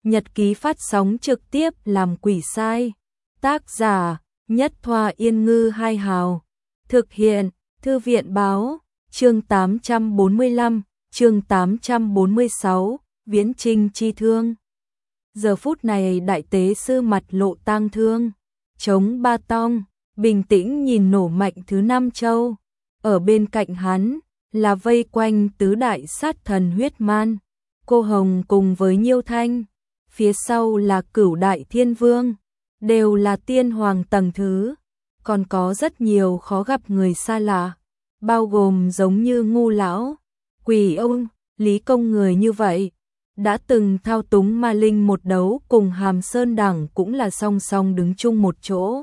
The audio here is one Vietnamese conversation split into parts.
nhật ký phát sóng trực tiếp làm quỷ sai. Tác giả Nhất Thoa Yên Ngư Hai Hào. Thực hiện Thư viện Báo. Chương 845, chương 846, Viễn Trinh chi thương. Giờ phút này đại tế sư mặt lộ tang thương, chống ba tong, bình tĩnh nhìn nổ mạnh thứ 5 châu. Ở bên cạnh hắn là vây quanh tứ đại sát thần huyết man, cô Hồng cùng với Nhiêu Thanh, phía sau là Cửu Đại Thiên Vương, đều là tiên hoàng tầng thứ, còn có rất nhiều khó gặp người xa lạ, bao gồm giống như Ngu lão, Quỷ ông, Lý Công người như vậy, đã từng thao túng ma linh một đấu cùng Hàm Sơn Đẳng cũng là song song đứng chung một chỗ.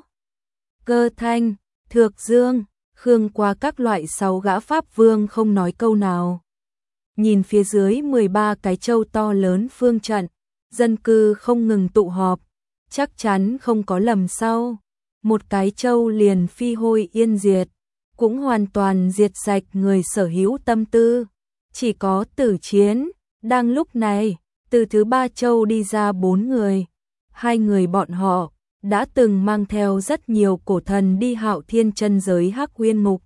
Cơ Thanh, Thược Dương, Khương qua các loại 6 gã pháp vương không nói câu nào. Nhìn phía dưới 13 cái châu to lớn phương trận, dân cư không ngừng tụ họp, chắc chắn không có lầm sau. Một cái châu liền phi hôi yên diệt, cũng hoàn toàn diệt sạch người sở hữu tâm tư. Chỉ có Tử Chiến, đang lúc này, từ thứ 3 châu đi ra 4 người. 2 người bọn họ đã từng mang theo rất nhiều cổ thần đi Hạo Thiên chân giới Hắc Uyên Ngục,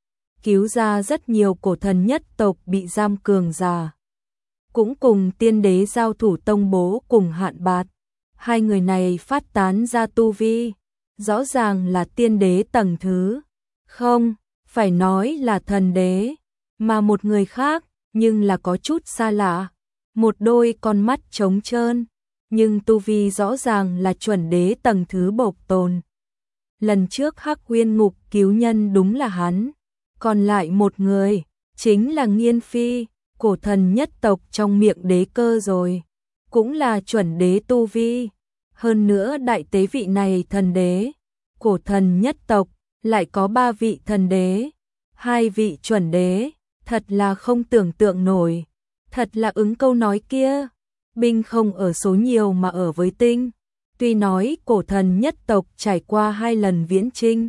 cứu ra rất nhiều cổ thần nhất tộc bị giam cường già. Cũng cùng tiên đế giao thủ tông bố cùng Hạn Bạt. 2 người này phát tán ra tu vi, rõ ràng là tiên đế tầng thứ, không, phải nói là thần đế, mà một người khác, nhưng là có chút xa lạ, một đôi con mắt trống trơn, nhưng tu vi rõ ràng là chuẩn đế tầng thứ bộc tồn. Lần trước Hắc Uyên Ngục cứu nhân đúng là hắn, còn lại một người, chính là Nghiên Phi, cổ thần nhất tộc trong miệng đế cơ rồi, cũng là chuẩn đế tu vi. Hơn nữa đại tế vị này thần đế, cổ thần nhất tộc, lại có 3 vị thần đế, 2 vị chuẩn đế, thật là không tưởng tượng nổi. Thật là ứng câu nói kia, binh không ở số nhiều mà ở với tinh. Tuy nói cổ thần nhất tộc trải qua 2 lần viễn trinh,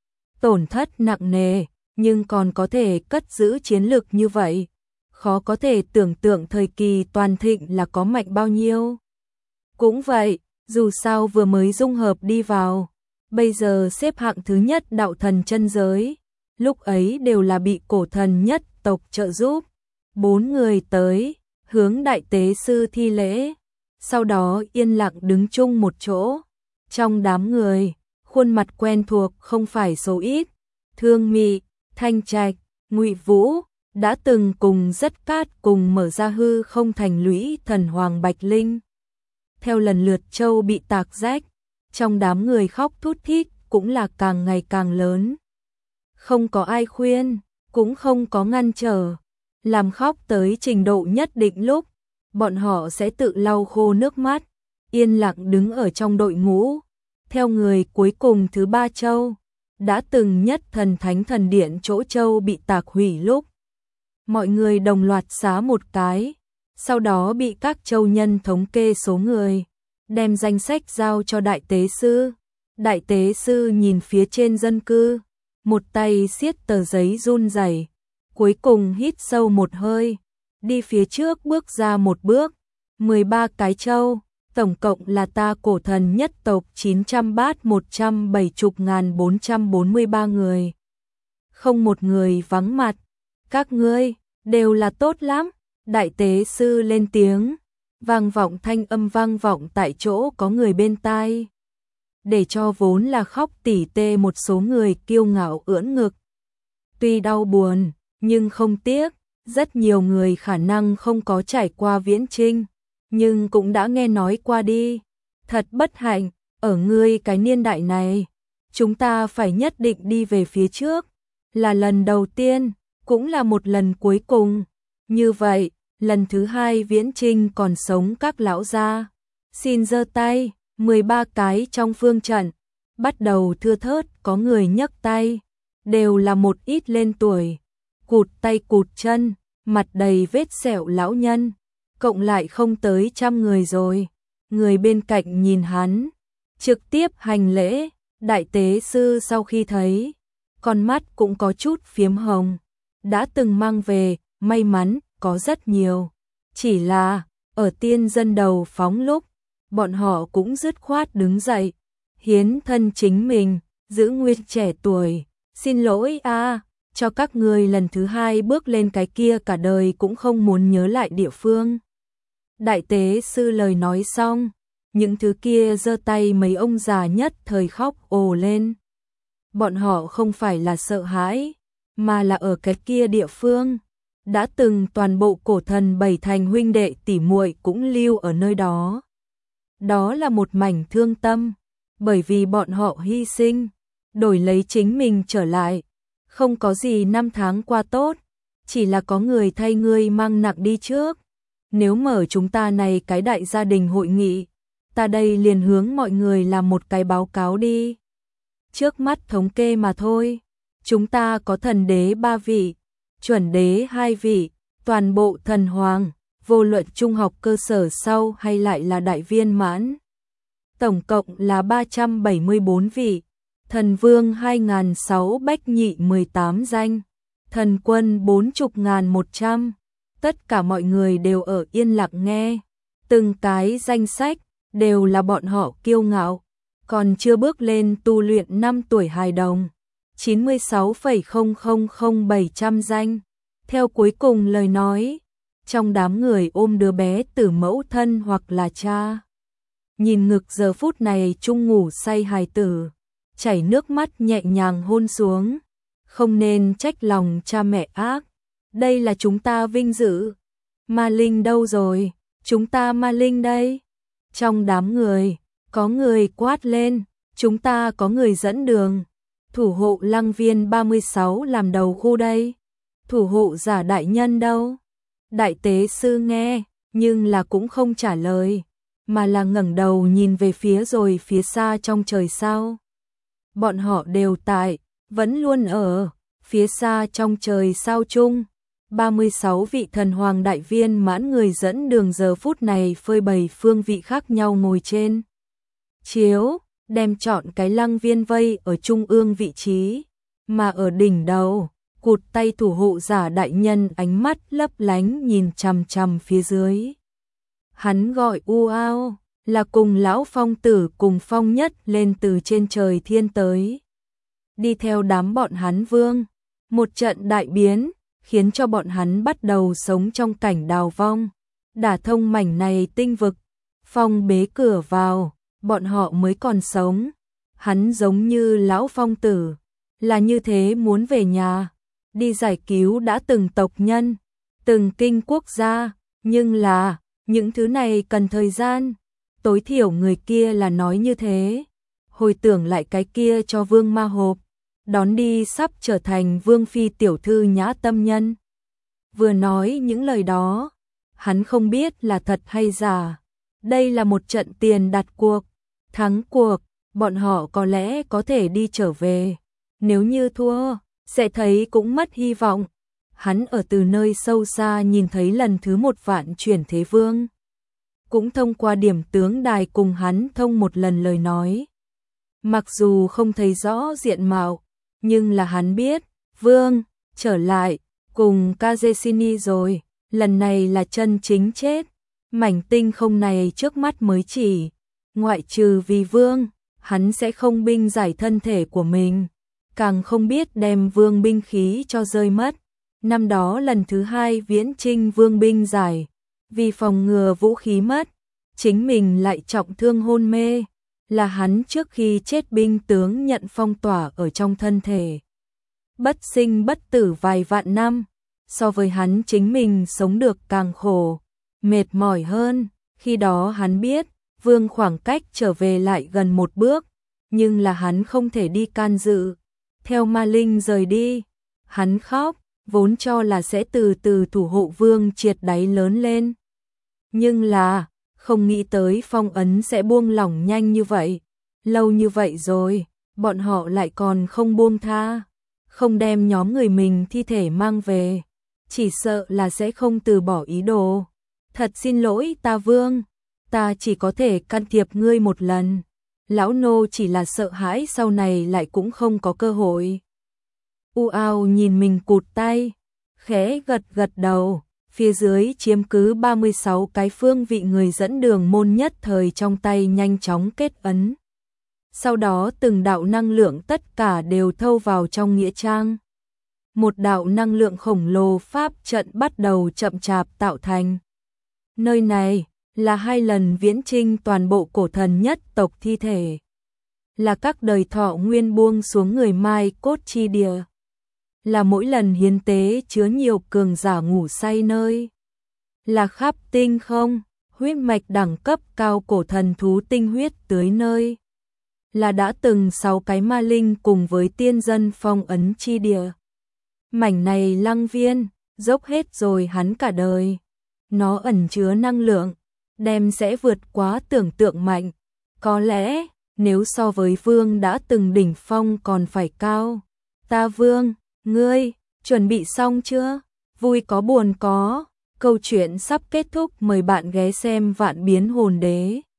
tổn thất nặng nề, nhưng còn có thể cất giữ chiến lực như vậy. Khó có thể tưởng tượng thời kỳ toàn thịnh là có mạnh bao nhiêu. Cũng vậy, dù sao vừa mới dung hợp đi vào, bây giờ xếp hạng thứ nhất đạo thần chân giới, lúc ấy đều là bị cổ thần nhất tộc trợ giúp. 4 người tới, hướng đại tế sư thi lễ, sau đó yên lặng đứng chung một chỗ. Trong đám người, khuôn mặt quen thuộc không phải số ít, Thương Mị, Thanh Trạch, Ngụy Vũ, đã từng cùng Rất Cát cùng mở ra hư không thành lũy thần hoàng Bạch Linh. Theo lần lượt châu bị tạc rách, trong đám người khóc thút thít cũng là càng ngày càng lớn. Không có ai khuyên, cũng không có ngăn trở, làm khóc tới trình độ nhất định lúc, bọn họ sẽ tự lau khô nước mắt, yên lặng đứng ở trong đội ngũ. Theo người cuối cùng thứ 3 châu, đã từng nhất thần thánh thần điện chỗ châu bị tạc hủy lúc, mọi người đồng loạt xá một cái, sau đó bị các châu nhân thống kê số người, đem danh sách giao cho đại tế sư. Đại tế sư nhìn phía trên dân cư, một tay siết tờ giấy run rẩy, cuối cùng hít sâu một hơi, đi phía trước bước ra một bước. 13 cái châu, tổng cộng là ta cổ thần nhất tộc 900 bát 170.443 người. Không một người vắng mặt, các ngươi đều là tốt lắm. Đại tế sư lên tiếng, vang vọng thanh âm vang vọng tại chỗ có người bên tai, để cho vốn là khóc tỉ tê một số người kiêu ngạo ưỡn ngực. Tuy đau buồn, nhưng không tiếc, rất nhiều người khả năng không có trải qua viễn trinh, nhưng cũng đã nghe nói qua đi. Thật bất hạnh, ở ngươi cái niên đại này, chúng ta phải nhất định đi về phía trước, là lần đầu tiên, cũng là một lần cuối cùng. Như vậy, lần thứ 2 viễn trinh còn sống các lão gia, xin giơ tay. 13 cái trong phương trận, bắt đầu thưa thớt có người nhấc tay, đều là một ít lên tuổi, cụt tay cụt chân, mặt đầy vết sẹo lão nhân, cộng lại không tới 100 người rồi. Người bên cạnh nhìn hắn, trực tiếp hành lễ. Đại tế sư sau khi thấy, con mắt cũng có chút phiếm hồng, đã từng mang về, may mắn có rất nhiều, chỉ là ở tiên dân đầu phóng lúc bọn họ cũng dứt khoát đứng dậy, hiến thân chính mình, giữ nguyên trẻ tuổi, xin lỗi a, cho các ngươi lần thứ hai bước lên cái kia cả đời cũng không muốn nhớ lại địa phương. Đại tế sư lời nói xong, những thứ kia giơ tay mấy ông già nhất thời khóc ồ lên. Bọn họ không phải là sợ hãi, mà là ở cái kia địa phương. Đã từng toàn bộ cổ thần 7 thành huynh đệ tỷ muội cũng lưu ở nơi đó. Đó là một mảnh thương tâm, bởi vì bọn họ hy sinh, đổi lấy chính mình trở lại. Không có gì năm tháng qua tốt, chỉ là có người thay ngươi mang nặng đi trước. Nếu mở chúng ta này cái đại gia đình hội nghị, ta đây liền hướng mọi người làm một cái báo cáo đi. Trước mắt thống kê mà thôi, chúng ta có thần đế 3 vị, chuẩn đế 2 vị, toàn bộ thần hoàng, vô luận trung học cơ sở sau hay lại là đại viên mãn. Tổng cộng là 374 vị, thần vương 2.600 bách nhị 18 danh, thần quân 40.100. Tất cả mọi người đều ở yên lặng nghe, từng cái danh sách đều là bọn họ kiêu ngạo, còn chưa bước lên tu luyện 5 tuổi hài đồng, 96,000700 danh. Theo cuối cùng lời nói, trong đám người ôm đứa bé từ mẫu thân hoặc là cha. Nhìn ngực giờ phút này chung ngủ say hài tử, chảy nước mắt nhẹ nhàng hôn xuống, không nên trách lòng cha mẹ ác. Đây là chúng ta vinh dự. Ma Linh đâu rồi? Chúng ta Ma Linh đây. Trong đám người, có người quát lên, chúng ta có người dẫn đường. Thủ hộ Lăng Viên 36 làm đầu khu đây. Thủ hộ giả đại nhân đâu? Đại tế sư nghe, nhưng là cũng không trả lời, mà là ngẩng đầu nhìn về phía rồi phía xa trong trời sao. Bọn họ đều tại, vẫn luôn ở, phía xa trong trời sao chung. 36 vị thần hoàng đại viên mãn người dẫn đường giờ phút này phơi bày phương vị khác nhau ngồi trên chiếu, đem chọn cái lăng viên vây ở trung ương vị trí, mà ở đỉnh đầu, cụt tay thủ hộ giả đại nhân ánh mắt lấp lánh nhìn chằm chằm phía dưới. Hắn gọi u ao, là cùng lão phong tử cùng phong nhất lên từ trên trời thiên tới. Đi theo đám bọn hắn vương, một trận đại biến, khiến cho bọn hắn bắt đầu sống trong cảnh đào vong, đả thông mảnh này tinh vực. Phong bế cửa vào, bọn họ mới còn sống. Hắn giống như lão phong tử, là như thế muốn về nhà, đi giải cứu đã từng tộc nhân, từng kinh quốc gia, nhưng là, những thứ này cần thời gian, tối thiểu người kia là nói như thế. Hồi tưởng lại cái kia cho vương ma hộp, đón đi sắp trở thành vương phi tiểu thư nhã tâm nhân. Vừa nói những lời đó, hắn không biết là thật hay giả. Đây là một trận tiền đặt cuộc, thắng cuộc, bọn họ có lẽ có thể đi trở về. Nếu như thua, sẽ thấy cũng mất hy vọng. Hắn ở từ nơi sâu xa nhìn thấy lần thứ 1 vạn chuyển thế vương. Cũng thông qua điểm tướng đài cùng hắn thông một lần lời nói. Mặc dù không thấy rõ diện mạo, nhưng là hắn biết, vương, trở lại, cùng Kazesini rồi, lần này là chân chính chết. Mảnh tinh không này trước mắt mới chỉ, ngoại trừ vì vương, hắn sẽ không binh giải thân thể của mình, càng không biết đem vương binh khí cho rơi mất. Năm đó lần thứ 2 viễn trinh vương binh giải, vì phòng ngừa vũ khí mất, chính mình lại trọng thương hôn mê, là hắn trước khi chết binh tướng nhận phong tỏa ở trong thân thể. Bất sinh bất tử vài vạn năm, so với hắn chính mình sống được càng khổ, mệt mỏi hơn. Khi đó hắn biết, vương khoảng cách trở về lại gần một bước, nhưng là hắn không thể đi can dự. Theo Ma Linh rời đi, hắn khóc, vốn cho là sẽ từ từ thủ hộ vương triệt đáy lớn lên. Nhưng là, không nghĩ tới phong ấn sẽ buông lỏng nhanh như vậy. Lâu như vậy rồi, bọn họ lại còn không buông tha, không đem nhóm người mình thi thể mang về, chỉ sợ là sẽ không từ bỏ ý đồ. Thật xin lỗi ta vương, ta chỉ có thể can thiệp ngươi một lần. Lão nô chỉ là sợ hãi sau này lại cũng không có cơ hội. U ao nhìn mình cụt tay, khẽ gật gật đầu, phía dưới chiếm cứ 36 cái phương vị người dẫn đường môn nhất thời trong tay nhanh chóng kết ấn. Sau đó từng đạo năng lượng tất cả đều thâu vào trong nghĩa trang. Một đạo năng lượng khổng lồ pháp trận bắt đầu chậm chạp tạo thành. Nơi này là 2 lần viễn trinh toàn bộ cổ thần nhất tộc thi thể. Là các đời thọ nguyên buông xuống người mai cốt chi địa. Là mỗi lần hiến tế chứa nhiều cường giả ngủ say nơi. Là khắp tinh không, huyết mạch đẳng cấp cao cổ thần thú tinh huyết tưới nơi. Là đã từng 6 cái ma linh cùng với tiên dân phong ấn chi địa. Mảnh này Lăng Viên, dốc hết rồi hắn cả đời. Nó ẩn chứa năng lượng, đem sẽ vượt quá tưởng tượng mạnh. Có lẽ, nếu so với Vương đã từng đỉnh phong còn phải cao. Ta Vương, ngươi, chuẩn bị xong chưa? Vui có buồn có. Câu chuyện sắp kết thúc, mời bạn ghé xem Vạn Biến Hồn Đế.